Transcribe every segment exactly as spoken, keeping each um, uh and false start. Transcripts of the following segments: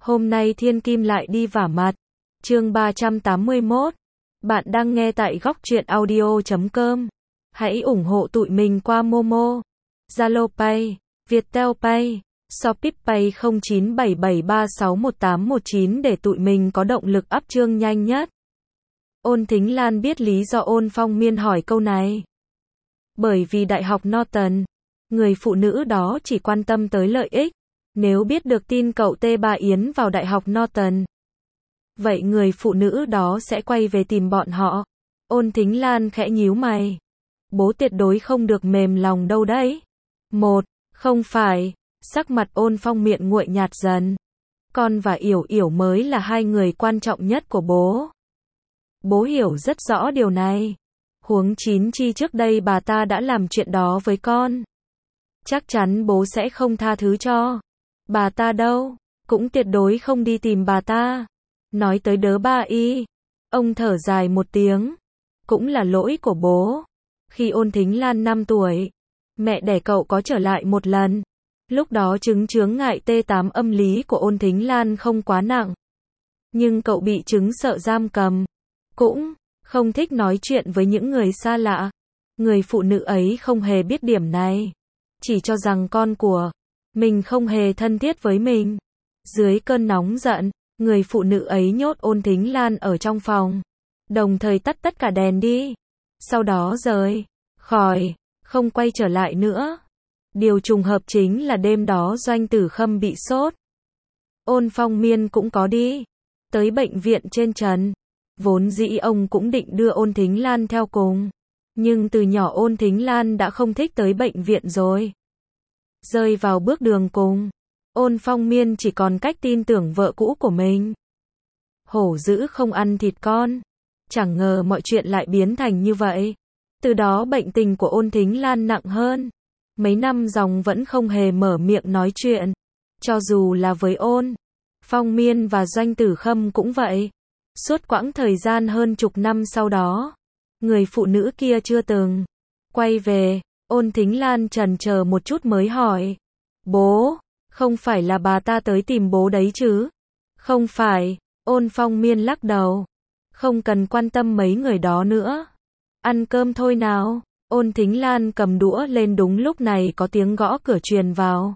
Hôm nay Thiên Kim lại đi vả mặt. Chương ba trăm tám mươi mốt. Bạn đang nghe tại góc truyện audio chấm com. Hãy ủng hộ tụi mình qua Momo, Zalo Pay, Viettel Pay, Shopee Pay không chín bảy bảy ba sáu một tám một chín để tụi mình có động lực up chương nhanh nhất. Ôn Thính Lan biết lý do Ôn Phong Miên hỏi câu này. Bởi vì Đại học Norton, người phụ nữ đó chỉ quan tâm tới lợi ích. Nếu biết được tin cậu T ba Yến vào Đại học Norton, vậy người phụ nữ đó sẽ quay về tìm bọn họ. Ôn Thính Lan khẽ nhíu mày. Bố tuyệt đối không được mềm lòng đâu đấy. Một, không phải. Sắc mặt Ôn Phong miệng nguội nhạt dần. Con và Yểu Yểu mới là hai người quan trọng nhất của bố. Bố hiểu rất rõ điều này. Huống chín chi trước đây bà ta đã làm chuyện đó với con. Chắc chắn bố sẽ không tha thứ cho bà ta đâu, cũng tuyệt đối không đi tìm bà ta. Nói tới đớ ba y, ông thở dài một tiếng. Cũng là lỗi của bố. Khi Ôn Thính Lan năm tuổi, mẹ đẻ cậu có trở lại một lần. Lúc đó chứng chướng ngại T tám âm lý của Ôn Thính Lan không quá nặng. Nhưng cậu bị chứng sợ giam cầm. Cũng không thích nói chuyện với những người xa lạ. Người phụ nữ ấy không hề biết điểm này. Chỉ cho rằng con của mình không hề thân thiết với mình. Dưới cơn nóng giận, người phụ nữ ấy nhốt Ôn Thính Lan ở trong phòng. Đồng thời tắt tất cả đèn đi. Sau đó rời khỏi, không quay trở lại nữa. Điều trùng hợp chính là đêm đó Doanh Tử Khâm bị sốt. Ôn Phong Miên cũng có đi tới bệnh viện trên trần. Vốn dĩ ông cũng định đưa Ôn Thính Lan theo cùng. Nhưng từ nhỏ Ôn Thính Lan đã không thích tới bệnh viện rồi. Rơi vào bước đường cùng, Ôn Phong Miên chỉ còn cách tin tưởng vợ cũ của mình. Hổ dữ không ăn thịt con. Chẳng ngờ mọi chuyện lại biến thành như vậy. Từ đó bệnh tình của Ôn Thính Lan nặng hơn. Mấy năm dòng vẫn không hề mở miệng nói chuyện. Cho dù là với Ôn Phong Miên và Doanh Tử Khâm cũng vậy. Suốt quãng thời gian hơn chục năm sau đó, người phụ nữ kia chưa từng quay về. Ôn Thính Lan chần chờ một chút mới hỏi. Bố, không phải là bà ta tới tìm bố đấy chứ? Không phải. Ôn Phong Miên lắc đầu. Không cần quan tâm mấy người đó nữa. Ăn cơm thôi nào. Ôn Thính Lan cầm đũa lên, đúng lúc này có tiếng gõ cửa truyền vào.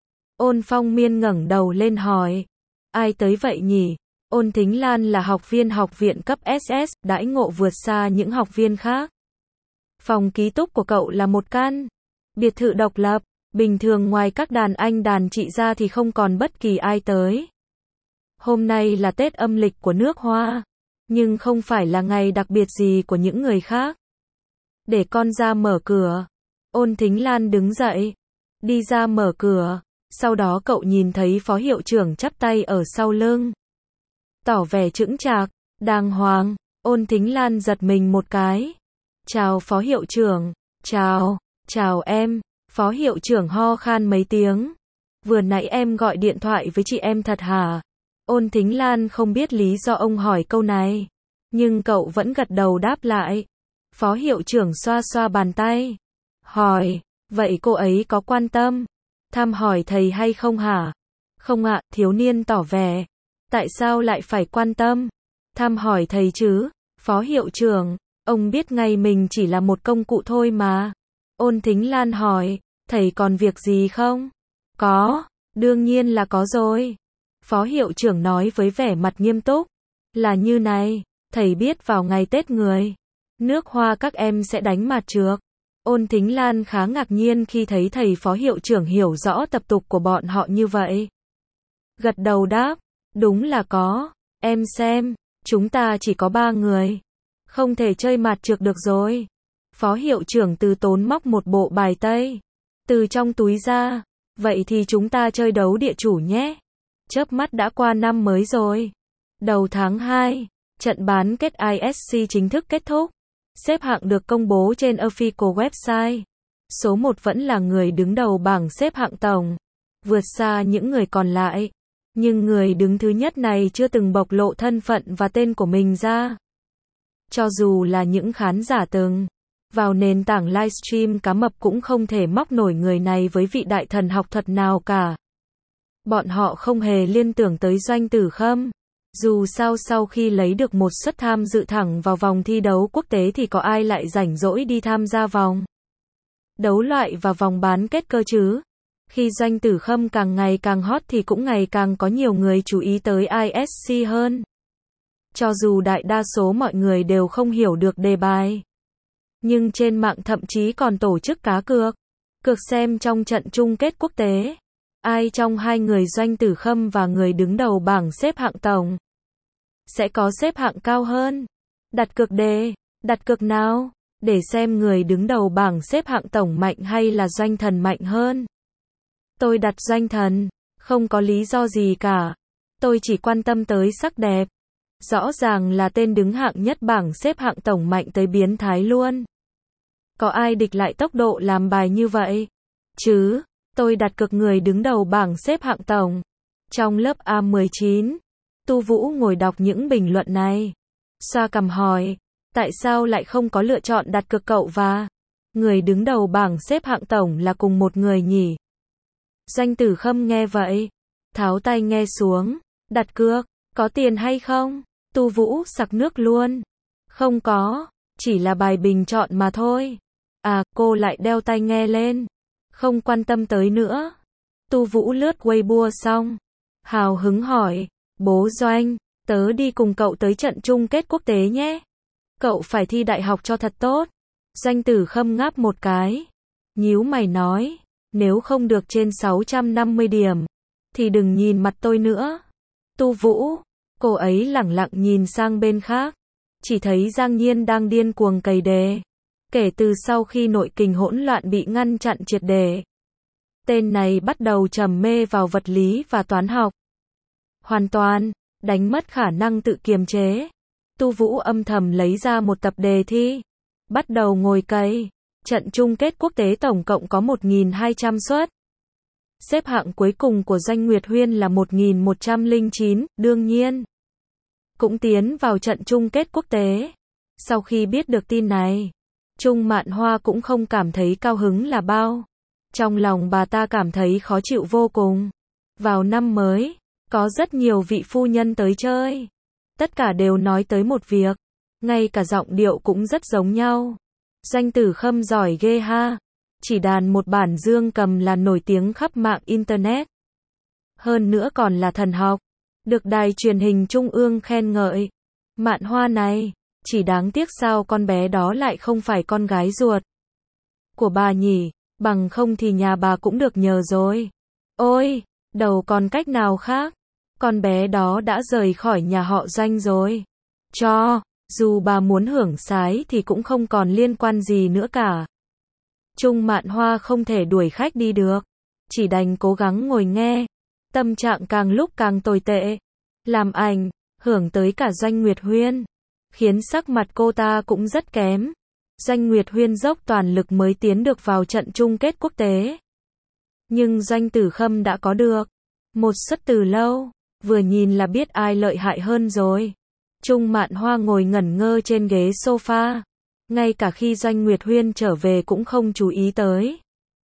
Ôn Phong Miên ngẩng đầu lên hỏi. Ai tới vậy nhỉ? Ôn Thính Lan là học viên học viện cấp ét ét, đãi ngộ vượt xa những học viên khác. Phòng ký túc của cậu là một căn biệt thự độc lập. Bình thường ngoài các đàn anh đàn chị ra thì không còn bất kỳ ai tới. Hôm nay là Tết âm lịch của nước Hoa, nhưng không phải là ngày đặc biệt gì của những người khác. Để con ra mở cửa. Ôn Thính Lan đứng dậy, đi ra mở cửa. Sau đó cậu nhìn thấy phó hiệu trưởng chắp tay ở sau lưng, tỏ vẻ chững chạc, đàng hoàng. Ôn Thính Lan giật mình một cái. Chào phó hiệu trưởng. Chào, chào em. Phó hiệu trưởng ho khan mấy tiếng. Vừa nãy em gọi điện thoại với chị em thật hả? Ôn Thính Lan không biết lý do ông hỏi câu này, nhưng cậu vẫn gật đầu đáp lại. Phó hiệu trưởng xoa xoa bàn tay, hỏi, vậy cô ấy có quan tâm thăm hỏi thầy hay không hả? Không ạ, thiếu niên tỏ vẻ. Tại sao lại phải quan tâm thăm hỏi thầy chứ? Phó hiệu trưởng, ông biết ngay mình chỉ là một công cụ thôi mà. Ôn Thính Lan hỏi, thầy còn việc gì không? Có, đương nhiên là có rồi. Phó hiệu trưởng nói với vẻ mặt nghiêm túc. Là như này, thầy biết vào ngày Tết người nước Hoa các em sẽ đánh mạt trược. Ôn Thính Lan khá ngạc nhiên khi thấy thầy phó hiệu trưởng hiểu rõ tập tục của bọn họ như vậy. Gật đầu đáp, đúng là có. Em xem, chúng ta chỉ có ba người, không thể chơi mạt trược được rồi. Phó hiệu trưởng từ tốn móc một bộ bài tây từ trong túi ra. Vậy thì chúng ta chơi đấu địa chủ nhé. Chớp mắt đã qua năm mới rồi. Đầu tháng hai, trận bán kết i ét xê chính thức kết thúc. Xếp hạng được công bố trên official website. Số một vẫn là người đứng đầu bảng xếp hạng tổng, vượt xa những người còn lại. Nhưng người đứng thứ nhất này chưa từng bộc lộ thân phận và tên của mình ra. Cho dù là những khán giả từng vào nền tảng livestream cá mập cũng không thể móc nổi người này với vị đại thần học thuật nào cả. Bọn họ không hề liên tưởng tới Doanh Tử Khâm. Dù sao sau khi lấy được một suất tham dự thẳng vào vòng thi đấu quốc tế thì có ai lại rảnh rỗi đi tham gia vòng đấu loại và vòng bán kết cơ chứ. Khi Doanh Tử Khâm càng ngày càng hot thì cũng ngày càng có nhiều người chú ý tới i ét xê hơn. Cho dù đại đa số mọi người đều không hiểu được đề bài, nhưng trên mạng thậm chí còn tổ chức cá cược. Cược xem trong trận chung kết quốc tế, ai trong hai người Doanh Tử Khâm và người đứng đầu bảng xếp hạng tổng sẽ có xếp hạng cao hơn. Đặt cược đề, đặt cược nào, để xem người đứng đầu bảng xếp hạng tổng mạnh hay là Doanh Thần mạnh hơn. Tôi đặt Doanh Thần, không có lý do gì cả. Tôi chỉ quan tâm tới sắc đẹp. Rõ ràng là tên đứng hạng nhất bảng xếp hạng tổng mạnh tới biến thái luôn. Có ai địch lại tốc độ làm bài như vậy? Chứ, tôi đặt cược người đứng đầu bảng xếp hạng tổng. Trong lớp A mười chín, Tu Vũ ngồi đọc những bình luận này. Xoa cằm hỏi, tại sao lại không có lựa chọn đặt cược cậu và người đứng đầu bảng xếp hạng tổng là cùng một người nhỉ? Doanh Tử Khâm nghe vậy, tháo tai nghe xuống, đặt cược, có tiền hay không? Tu Vũ sặc nước luôn. Không có, chỉ là bài bình chọn mà thôi. À, cô lại đeo tai nghe lên. Không quan tâm tới nữa. Tu Vũ lướt Weibo xong, hào hứng hỏi, bố Doanh, tớ đi cùng cậu tới trận chung kết quốc tế nhé. Cậu phải thi đại học cho thật tốt. Doanh Tử Khâm ngáp một cái, nhíu mày nói, nếu không được trên sáu trăm năm mươi điểm, thì đừng nhìn mặt tôi nữa. Tu Vũ, cô ấy lẳng lặng nhìn sang bên khác, chỉ thấy Giang Nhiên đang điên cuồng cày đề. Kể từ sau khi nội kình hỗn loạn bị ngăn chặn triệt để, tên này bắt đầu trầm mê vào vật lý và toán học. Hoàn toàn đánh mất khả năng tự kiềm chế. Tu Vũ âm thầm lấy ra một tập đề thi, bắt đầu ngồi cày. Trận chung kết quốc tế tổng cộng có một nghìn hai trăm suất. Xếp hạng cuối cùng của Doanh Nguyệt Huyên là một nghìn một trăm lẻ chín, đương nhiên cũng tiến vào trận chung kết quốc tế. Sau khi biết được tin này, Trung Mạn Hoa cũng không cảm thấy cao hứng là bao. Trong lòng bà ta cảm thấy khó chịu vô cùng. Vào năm mới, có rất nhiều vị phu nhân tới chơi. Tất cả đều nói tới một việc, ngay cả giọng điệu cũng rất giống nhau. Doanh Tử Khâm giỏi ghê ha. Chỉ đàn một bản dương cầm là nổi tiếng khắp mạng Internet. Hơn nữa còn là thần học, được đài truyền hình trung ương khen ngợi. Mạn Hoa này, chỉ đáng tiếc sao con bé đó lại không phải con gái ruột của bà nhỉ, bằng không thì nhà bà cũng được nhờ rồi. Ôi, đầu còn cách nào khác, con bé đó đã rời khỏi nhà họ Doanh rồi. Cho dù bà muốn hưởng sái thì cũng không còn liên quan gì nữa cả. Trung Mạn Hoa không thể đuổi khách đi được, chỉ đành cố gắng ngồi nghe. Tâm trạng càng lúc càng tồi tệ, làm ảnh hưởng tới cả Doanh Nguyệt Huyên, khiến sắc mặt cô ta cũng rất kém. Doanh Nguyệt Huyên dốc toàn lực mới tiến được vào trận chung kết quốc tế. Nhưng Doanh Tử Khâm đã có được một suất từ lâu, vừa nhìn là biết ai lợi hại hơn rồi. Trung Mạn Hoa ngồi ngẩn ngơ trên ghế sofa, ngay cả khi Doanh Nguyệt Huyên trở về cũng không chú ý tới.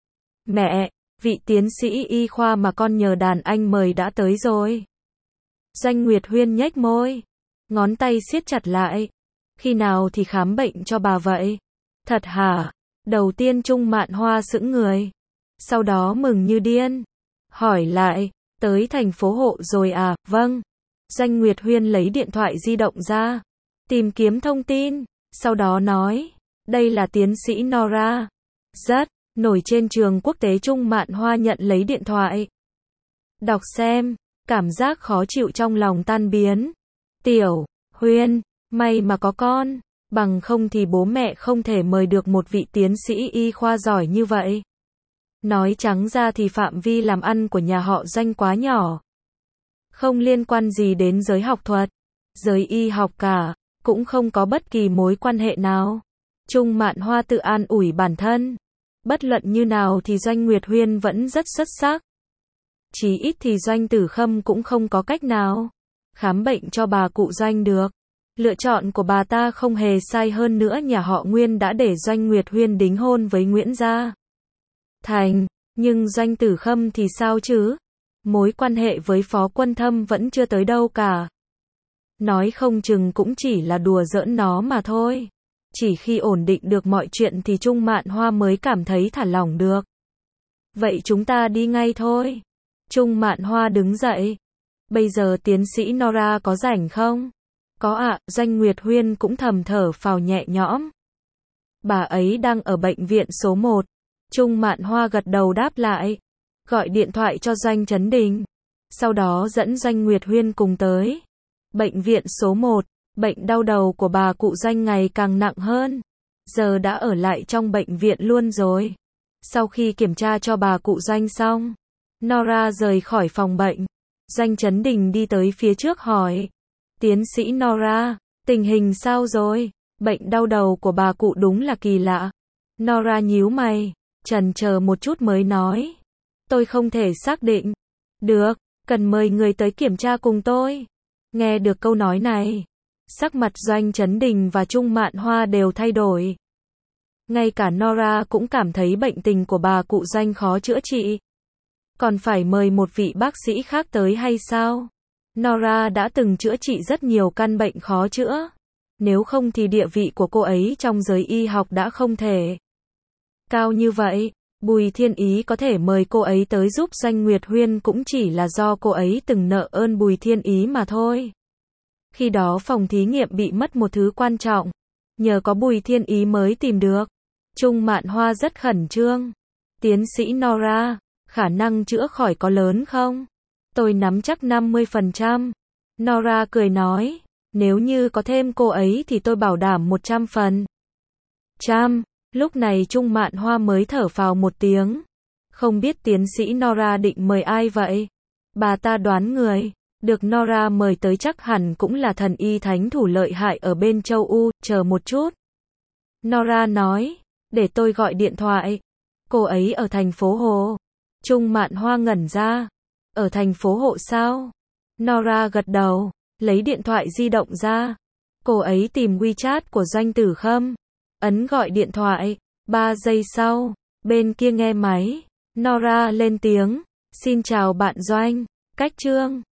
Mẹ, vị tiến sĩ y khoa mà con nhờ đàn anh mời đã tới rồi. Doanh Nguyệt Huyên nhếch môi, ngón tay siết chặt lại. Khi nào thì khám bệnh cho bà vậy? Thật hả? Đầu tiên Trung Mạn Hoa sững người, sau đó mừng như điên, hỏi lại, tới thành phố Hộ rồi à? Vâng. Doanh Nguyệt Huyên lấy điện thoại di động ra, tìm kiếm thông tin, sau đó nói, đây là tiến sĩ Nora, rất nổi trên trường quốc tế. Trung Mạn Hoa nhận lấy điện thoại, đọc xem, cảm giác khó chịu trong lòng tan biến. Tiểu Huyên, may mà có con, bằng không thì bố mẹ không thể mời được một vị tiến sĩ y khoa giỏi như vậy. Nói trắng ra thì phạm vi làm ăn của nhà họ Doanh quá nhỏ, không liên quan gì đến giới học thuật, giới y học cả, cũng không có bất kỳ mối quan hệ nào. Trung Mạn Hoa tự an ủi bản thân, bất luận như nào thì Doanh Nguyệt Huyên vẫn rất xuất sắc. Chí ít thì Doanh Tử Khâm cũng không có cách nào khám bệnh cho bà cụ Doanh được. Lựa chọn của bà ta không hề sai, hơn nữa nhà họ Nguyên đã để Doanh Nguyệt Huyên đính hôn với Nguyễn Gia Thành. Nhưng Doanh Tử Khâm thì sao chứ? Mối quan hệ với Phó Quân Thâm vẫn chưa tới đâu cả. Nói không chừng cũng chỉ là đùa giỡn nó mà thôi. Chỉ khi ổn định được mọi chuyện thì Trung Mạn Hoa mới cảm thấy thả lỏng được. Vậy chúng ta đi ngay thôi. Trung Mạn Hoa đứng dậy. Bây giờ tiến sĩ Nora có rảnh không? Có ạ, Doanh Nguyệt Huyên cũng thầm thở phào nhẹ nhõm. Bà ấy đang ở bệnh viện số một. Trung Mạn Hoa gật đầu đáp lại. Gọi điện thoại cho Doanh Chấn Đình. Sau đó dẫn Doanh Nguyệt Huyên cùng tới. Bệnh viện số một, bệnh đau đầu của bà cụ Doanh ngày càng nặng hơn. Giờ đã ở lại trong bệnh viện luôn rồi. Sau khi kiểm tra cho bà cụ Doanh xong, Nora rời khỏi phòng bệnh. Doanh Chấn Đình đi tới phía trước hỏi. Tiến sĩ Nora, tình hình sao rồi? Bệnh đau đầu của bà cụ đúng là kỳ lạ. Nora nhíu mày, chần chờ một chút mới nói. Tôi không thể xác định. Được, cần mời người tới kiểm tra cùng tôi. Nghe được câu nói này, sắc mặt Doanh Chấn Đình và Trung Mạn Hoa đều thay đổi. Ngay cả Nora cũng cảm thấy bệnh tình của bà cụ Doanh khó chữa trị. Còn phải mời một vị bác sĩ khác tới hay sao? Nora đã từng chữa trị rất nhiều căn bệnh khó chữa. Nếu không thì địa vị của cô ấy trong giới y học đã không thể cao như vậy. Bùi Thiên Ý có thể mời cô ấy tới giúp Doanh Nguyệt Huyên cũng chỉ là do cô ấy từng nợ ơn Bùi Thiên Ý mà thôi. Khi đó phòng thí nghiệm bị mất một thứ quan trọng. Nhờ có Bùi Thiên Ý mới tìm được. Trung Mạn Hoa rất khẩn trương. Tiến sĩ Nora, khả năng chữa khỏi có lớn không? Tôi nắm chắc năm mươi phần trăm. Nora cười nói. Nếu như có thêm cô ấy thì tôi bảo đảm một trăm phần trăm. Lúc này Trung Mạn Hoa mới thở phào một tiếng. Không biết tiến sĩ Nora định mời ai vậy? Bà ta đoán người được Nora mời tới chắc hẳn cũng là thần y thánh thủ lợi hại ở bên châu U. Chờ một chút. Nora nói. Để tôi gọi điện thoại. Cô ấy ở thành phố Hồ. Trung Mạn Hoa ngẩn ra. Ở thành phố Hộ sao? Nora gật đầu. Lấy điện thoại di động ra. Cô ấy tìm WeChat của Doanh Tử Khâm. Ấn gọi điện thoại. Ba giây sau, bên kia nghe máy. Nora lên tiếng. Xin chào bạn Doanh. Cách Trương.